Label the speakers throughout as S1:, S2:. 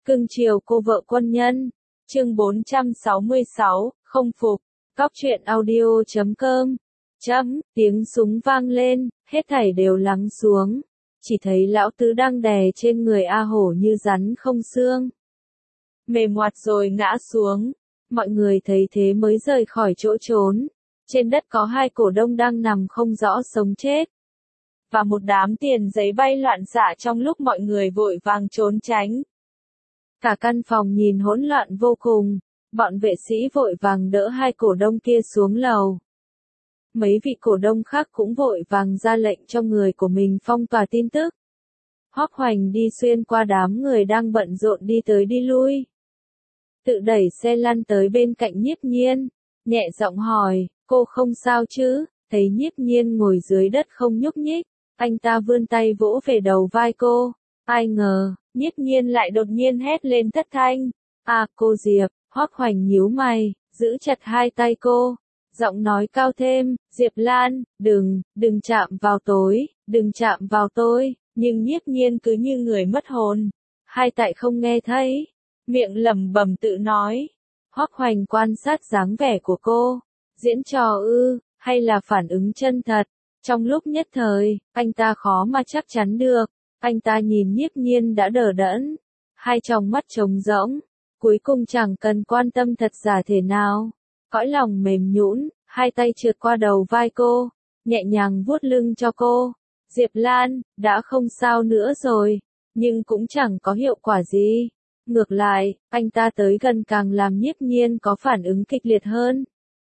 S1: Cưng chiều cô vợ quân nhân. Chương 466, không phục. Cóc truyện audio.com. Tiếng súng vang lên, hết thảy đều lắng xuống. Chỉ thấy lão tứ đang đè trên người A Hổ như rắn không xương. Mềm ngoặt rồi ngã xuống. Mọi người thấy thế mới rời khỏi chỗ trốn. Trên đất có hai cổ đông đang nằm không rõ sống chết. Và một đám tiền giấy bay loạn xạ trong lúc mọi người vội vàng trốn tránh. Cả căn phòng nhìn hỗn loạn vô cùng, bọn vệ sĩ vội vàng đỡ hai cổ đông kia xuống lầu. Mấy vị cổ đông khác cũng vội vàng ra lệnh cho người của mình phong tỏa tin tức. Hoắc Hoành đi xuyên qua đám người đang bận rộn đi tới đi lui. Tự đẩy xe lăn tới bên cạnh Nhiếp Nhiên, nhẹ giọng hỏi, cô không sao chứ? Thấy Nhiếp Nhiên ngồi dưới đất không nhúc nhích, anh ta vươn tay vỗ về đầu vai cô. Ai ngờ, Nhiếp Nhiên lại đột nhiên hét lên thất thanh. À cô Diệp, Hoắc Hoành nhíu mày, giữ chặt hai tay cô. Giọng nói cao thêm, Diệp Lan, đừng chạm vào đừng chạm vào tôi. Nhưng Nhiếp Nhiên cứ như người mất hồn. Hai tại không nghe thấy. Miệng lẩm bẩm tự nói. Hoắc Hoành quan sát dáng vẻ của cô. Diễn trò ư, hay là phản ứng chân thật? Trong lúc nhất thời, anh ta khó mà chắc chắn được. Anh ta nhìn Nhiếp Nhiên đã đờ đẫn. Hai tròng mắt trống rỗng. Cuối cùng chẳng cần quan tâm thật giả thể nào. Cõi lòng mềm nhũn, hai tay trượt qua đầu vai cô. Nhẹ nhàng vuốt lưng cho cô. Diệp Lan, đã không sao nữa rồi. Nhưng cũng chẳng có hiệu quả gì. Ngược lại, anh ta tới gần càng làm Nhiếp Nhiên có phản ứng kịch liệt hơn.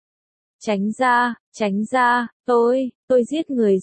S1: Tránh ra, tôi giết người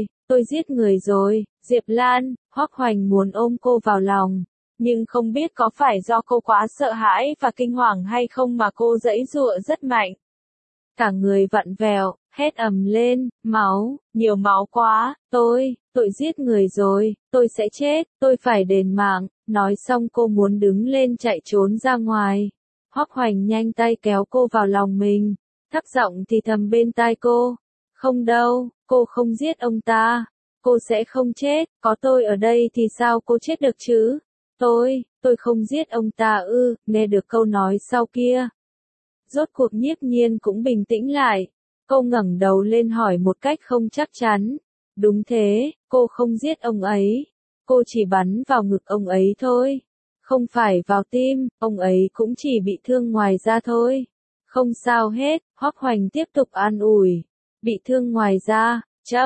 S1: rồi, Diệp Lan. Hoắc Hoành muốn ôm cô vào lòng, nhưng không biết có phải do cô quá sợ hãi và kinh hoàng hay không mà cô giãy giụa rất mạnh. Cả người vặn vẹo, hét ầm lên, nhiều máu quá, tôi giết người rồi, tôi sẽ chết, tôi phải đền mạng. Nói xong cô muốn đứng lên chạy trốn ra ngoài. Hoắc Hoành nhanh tay kéo cô vào lòng mình, thấp giọng thì thầm bên tai cô. Không đâu, cô không giết ông ta. Cô sẽ không chết, có tôi ở đây thì sao cô chết được chứ? Tôi không giết ông ta ư? Nghe được câu nói sau kia. Rốt cuộc Nhiếp Nhiên cũng bình tĩnh lại. Cô ngẩng đầu lên hỏi một cách không chắc chắn. Đúng thế, cô không giết ông ấy. Cô chỉ bắn vào ngực ông ấy thôi. Không phải vào tim, ông ấy cũng chỉ bị thương ngoài da thôi. Không sao hết, Hoắc Hoành tiếp tục an ủi. Bị thương ngoài da,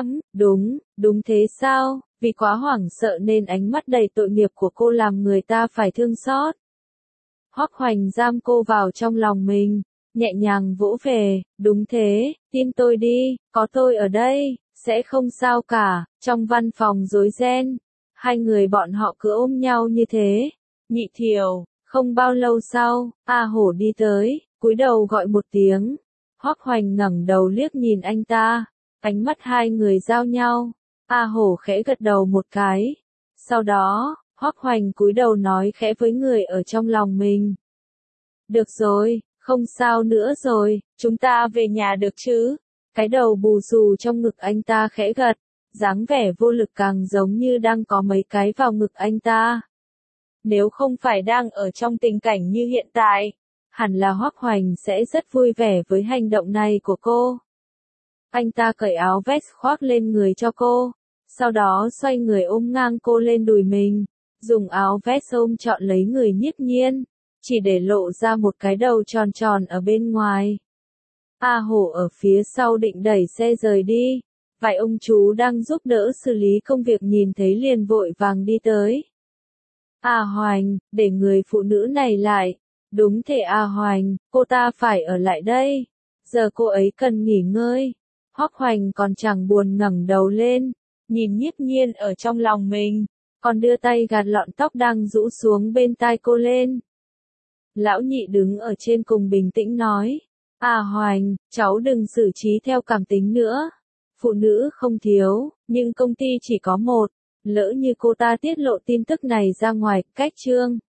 S1: đúng thế sao? Vì quá hoảng sợ nên ánh mắt đầy tội nghiệp của cô làm người ta phải thương xót. Hoắc Hoành giam cô vào trong lòng mình, nhẹ nhàng vỗ về, đúng thế, tin tôi đi, có tôi ở đây, sẽ không sao cả. Trong văn phòng rối ren, hai người bọn họ cứ ôm nhau như thế. Nhị Thiều, không bao lâu sau, A Hổ đi tới, cúi đầu gọi một tiếng. Hoắc Hoành ngẩng đầu liếc nhìn anh ta, ánh mắt hai người giao nhau. A Hổ khẽ gật đầu một cái. Sau đó, Hoắc Hoành cúi đầu nói khẽ với người ở trong lòng mình. Được rồi, không sao nữa rồi, chúng ta về nhà được chứ? Cái đầu bù xù trong ngực anh ta khẽ gật, dáng vẻ vô lực càng giống như đang có mấy cái vào ngực anh ta. Nếu không phải đang ở trong tình cảnh như hiện tại, hẳn là Hoắc Hoành sẽ rất vui vẻ với hành động này của cô. Anh ta cởi áo vest khoác lên người cho cô, sau đó xoay người ôm ngang cô lên đùi mình, dùng áo vest ôm trọn lấy người Nhiếp Nhiên, chỉ để lộ ra một cái đầu tròn tròn ở bên ngoài. A Hổ ở phía sau định đẩy xe rời đi, vài ông chú đang giúp đỡ xử lý công việc nhìn thấy liền vội vàng đi tới. A Hoành, để người phụ nữ này lại. Đúng thế A Hoành, cô ta phải ở lại đây. Giờ cô ấy cần nghỉ ngơi. Hoắc Hoành còn chẳng buồn ngẩng đầu lên, nhìn Nhiếp Nhiên ở trong lòng mình, còn đưa tay gạt lọn tóc đang rũ xuống bên tai cô lên. Lão Nhị đứng ở trên cùng bình tĩnh nói. A Hoành, cháu đừng xử trí theo cảm tính nữa. Phụ nữ không thiếu, nhưng công ty chỉ có một. Lỡ như cô ta tiết lộ tin tức này ra ngoài, cách trương.